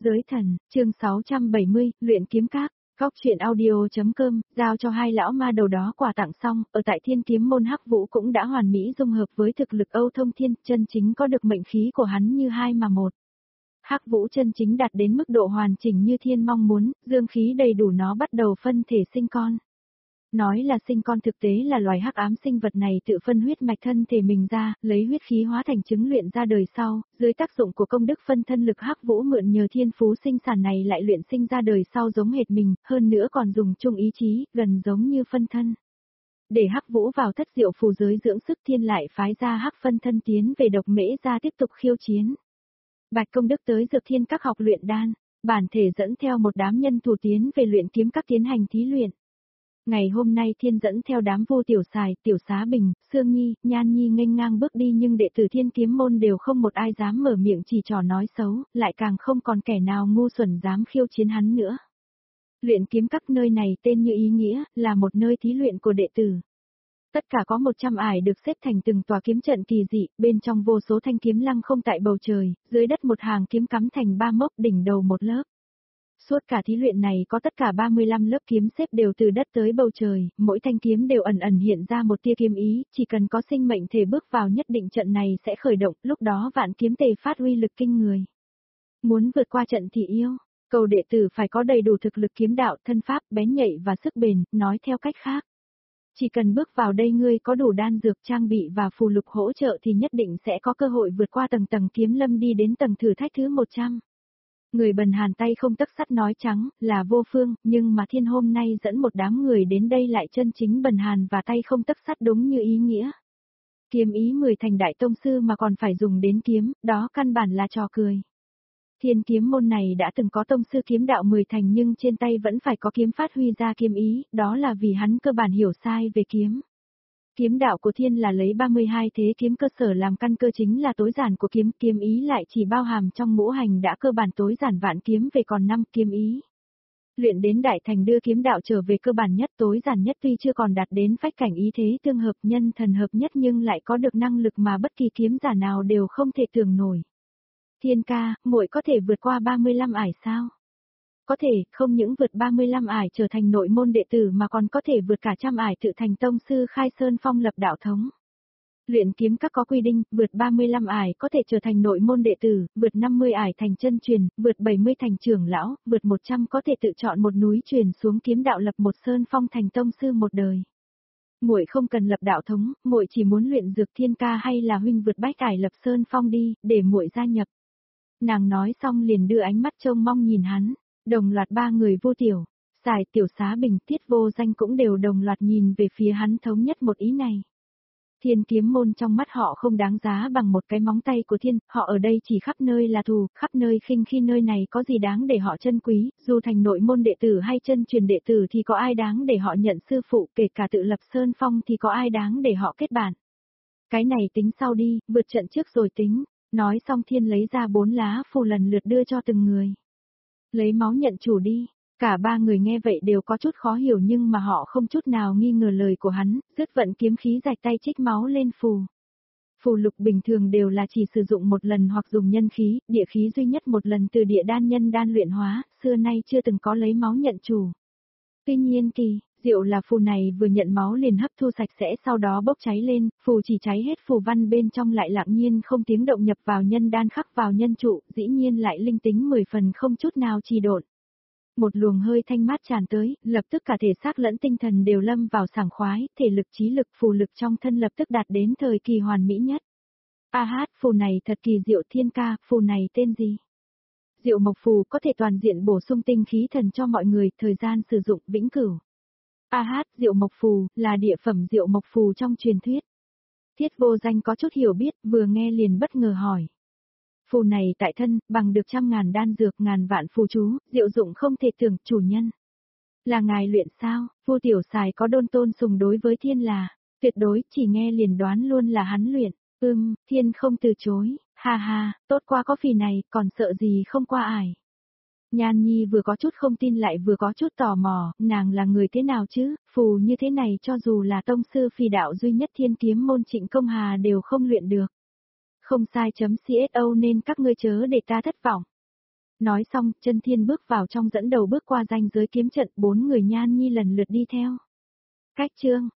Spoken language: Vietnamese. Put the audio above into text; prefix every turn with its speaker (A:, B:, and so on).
A: Giới thần, chương 670, luyện kiếm các. Góc truyện audio.com, giao cho hai lão ma đầu đó quà tặng xong, ở tại Thiên Kiếm môn Hắc Vũ cũng đã hoàn mỹ dung hợp với thực lực Âu Thông Thiên, chân chính có được mệnh khí của hắn như hai mà một. Hắc Vũ chân chính đạt đến mức độ hoàn chỉnh như thiên mong muốn, dương khí đầy đủ nó bắt đầu phân thể sinh con. Nói là sinh con thực tế là loài hắc ám sinh vật này tự phân huyết mạch thân thể mình ra, lấy huyết khí hóa thành trứng luyện ra đời sau, dưới tác dụng của công đức phân thân lực Hắc Vũ mượn nhờ thiên phú sinh sản này lại luyện sinh ra đời sau giống hệt mình, hơn nữa còn dùng chung ý chí, gần giống như phân thân. Để Hắc Vũ vào thất diệu phù giới dưỡng sức, Thiên lại phái ra Hắc phân thân tiến về Độc Mễ Gia tiếp tục khiêu chiến. Bạch công đức tới Dược Thiên các học luyện đan, bản thể dẫn theo một đám nhân thủ tiến về luyện kiếm các tiến hành thí luyện. Ngày hôm nay Thiên dẫn theo đám Vô Tiểu Sài, Tiểu Xá Bình, Sương Nhi, Nhan Nhi nghênh ngang bước đi, nhưng đệ tử Thiên Kiếm môn đều không một ai dám mở miệng chỉ trỏ nói xấu, lại càng không còn kẻ nào ngu xuẩn dám khiêu chiến hắn nữa. Luyện kiếm các nơi này tên như ý nghĩa, là một nơi thí luyện của đệ tử. Tất cả có 100 ải được xếp thành từng tòa kiếm trận kỳ dị, bên trong vô số thanh kiếm lăng không tại bầu trời, dưới đất một hàng kiếm cắm thành 3 mốc, đỉnh đầu một lớp. Suốt cả thí luyện này có tất cả 35 lớp kiếm xếp đều từ đất tới bầu trời, mỗi thanh kiếm đều ẩn ẩn hiện ra một tia kiếm ý, chỉ cần có sinh mệnh thể bước vào nhất định trận này sẽ khởi động, lúc đó vạn kiếm tề phát uy lực kinh người. Muốn vượt qua trận thì yêu, cầu đệ tử phải có đầy đủ thực lực kiếm đạo, thân pháp, bén nhạy và sức bền, nói theo cách khác. Chỉ cần bước vào đây ngươi có đủ đan dược trang bị và phù lục hỗ trợ thì nhất định sẽ có cơ hội vượt qua tầng kiếm lâm đi đến tầng thử thách thứ 100. Người bần hàn tay không tấc sắt nói trắng, là vô phương, nhưng mà Thiên hôm nay dẫn một đám người đến đây lại chân chính bần hàn và tay không tấc sắt đúng như ý nghĩa. Kiếm ý 10 thành đại tông sư mà còn phải dùng đến kiếm, đó căn bản là trò cười. Thiên kiếm môn này đã từng có tông sư kiếm đạo 10 thành nhưng trên tay vẫn phải có kiếm phát huy ra kiếm ý, đó là vì hắn cơ bản hiểu sai về kiếm. Kiếm đạo của Thiên là lấy 32 thế kiếm cơ sở làm căn cơ chính là tối giản của kiếm, kiếm ý lại chỉ bao hàm trong ngũ hành đã cơ bản tối giản vạn kiếm về còn 5 kiếm ý. Luyện đến đại thành đưa kiếm đạo trở về cơ bản nhất tối giản nhất tuy chưa còn đạt đến phách cảnh ý thế tương hợp nhân thần hợp nhất nhưng lại có được năng lực mà bất kỳ kiếm giả nào đều không thể tưởng nổi. Thiên ca, muội có thể vượt qua 35 ải sao? Có thể, không những vượt 35 ải trở thành nội môn đệ tử mà còn có thể vượt cả trăm ải tự thành tông sư khai sơn phong lập đạo thống. Luyện kiếm các có quy định, vượt 35 ải có thể trở thành nội môn đệ tử, vượt 50 ải thành chân truyền, vượt 70 thành trưởng lão, vượt 100 có thể tự chọn một núi truyền xuống kiếm đạo lập một sơn phong thành tông sư một đời. Muội không cần lập đạo thống, muội chỉ muốn luyện dược thiên ca hay là huynh vượt bách ải lập sơn phong đi, để muội gia nhập. Nàng nói xong liền đưa ánh mắt trông mong nhìn hắn. Đồng loạt 3 người Vô Tiểu, Sài, Tiểu Xá Bình, Tiết Vô Danh cũng đều đồng loạt nhìn về phía hắn thống nhất một ý này. Thiên kiếm môn trong mắt họ không đáng giá bằng một cái móng tay của Thiên, họ ở đây chỉ khắp nơi là thù, khắp nơi khinh khi nơi này có gì đáng để họ trân quý, dù thành nội môn đệ tử hay chân truyền đệ tử thì có ai đáng để họ nhận sư phụ, kể cả tự lập sơn phong thì có ai đáng để họ kết bạn. Cái này tính sau đi, vượt trận trước rồi tính, nói xong Thiên lấy ra 4 lá phù lần lượt đưa cho từng người. Lấy máu nhận chủ đi, cả 3 người nghe vậy đều có chút khó hiểu nhưng mà họ không chút nào nghi ngờ lời của hắn, dứt vận kiếm khí rạch tay trích máu lên phù. Phù lục bình thường đều là chỉ sử dụng một lần hoặc dùng nhân khí, địa khí duy nhất một lần từ địa đan nhân đan luyện hóa, xưa nay chưa từng có lấy máu nhận chủ. Tuy nhiên kỳ diệu là phù này vừa nhận máu liền hấp thu sạch sẽ sau đó bốc cháy lên, phù chỉ cháy hết phù văn bên trong lại lặng nhiên không tiếng động nhập vào nhân đan khắc vào nhân trụ, dĩ nhiên lại linh tính 10 phần không chút nào trì độn. Một luồng hơi thanh mát tràn tới, lập tức cả thể xác lẫn tinh thần đều lâm vào sảng khoái, thể lực trí lực phù lực trong thân lập tức đạt đến thời kỳ hoàn mỹ nhất. A hát, phù này thật kỳ diệu thiên ca, phù này tên gì? Diệu mộc phù có thể toàn diện bổ sung tinh khí thần cho mọi người, thời gian sử dụng vĩnh cửu. A hát, diệu mộc phù, là địa phẩm diệu mộc phù trong truyền thuyết. Thiết Vô Danh có chút hiểu biết, vừa nghe liền bất ngờ hỏi. Phù này tại thân, bằng được 100.000 đan dược, ngàn vạn phù chú, diệu dụng không thể tưởng, chủ nhân. Là ngài luyện sao? Vô Tiểu Sài có đôn tôn sùng đối với Thiên là, tuyệt đối, chỉ nghe liền đoán luôn là hắn luyện. Thiên không từ chối, ha ha, tốt qua có phì này, còn sợ gì không qua ải. Nhan Nhi vừa có chút không tin lại vừa có chút tò mò, nàng là người thế nào chứ, phù như thế này cho dù là tông sư phi đạo duy nhất Thiên kiếm môn Trịnh Công Hà đều không luyện được. Không sai chấm CSO nên các ngươi chớ để ta thất vọng. Nói xong, chân thiên bước vào trong dẫn đầu bước qua ranh giới kiếm trận, 4 người Nhan Nhi lần lượt đi theo. Cách chương